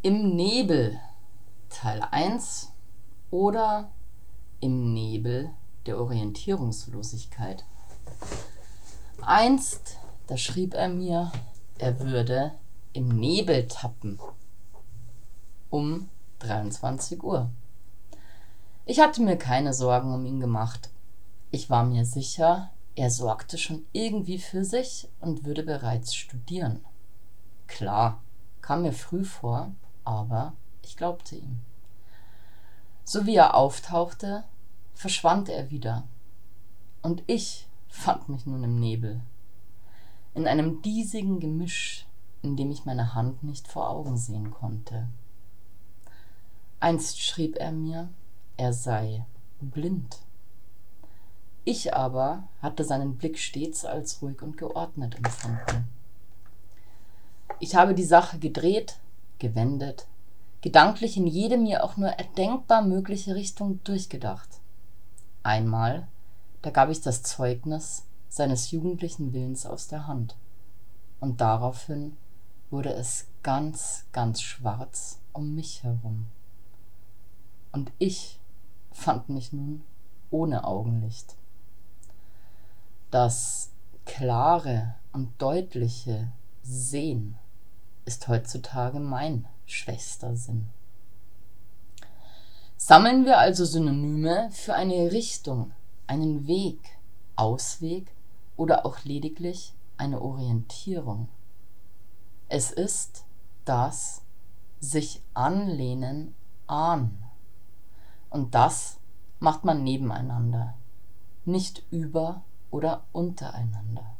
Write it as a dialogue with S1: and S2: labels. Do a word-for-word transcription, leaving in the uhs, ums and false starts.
S1: Im Nebel Teil eins oder Im Nebel der Orientierungslosigkeit. Einst, da schrieb er mir, er würde im Nebel tappen. Um dreiundzwanzig Uhr. Ich hatte mir keine Sorgen um ihn gemacht. Ich war mir sicher, er sorgte schon irgendwie für sich und würde bereits studieren. Klar, kam mir früh vor, aber ich glaubte ihm. So wie er auftauchte, verschwand er wieder. Und ich fand mich nun im Nebel. In einem diesigen Gemisch, in dem ich meine Hand nicht vor Augen sehen konnte. Einst schrieb er mir, er sei blind. Ich aber hatte seinen Blick stets als ruhig und geordnet empfunden. Ich habe die Sache gedreht, gewendet, gedanklich in jede mir auch nur erdenkbar mögliche Richtung durchgedacht. Einmal, da gab ich das Zeugnis seines jugendlichen Willens aus der Hand. Und daraufhin wurde es ganz, ganz schwarz um mich herum. Und ich fand mich nun ohne Augenlicht. Das klare und deutliche Sehen ist heutzutage mein schwächster Sinn. Sammeln wir also Synonyme für eine Richtung, einen Weg, Ausweg oder auch lediglich eine Orientierung. Es ist das sich anlehnen an. Und das macht man nebeneinander, nicht über oder untereinander.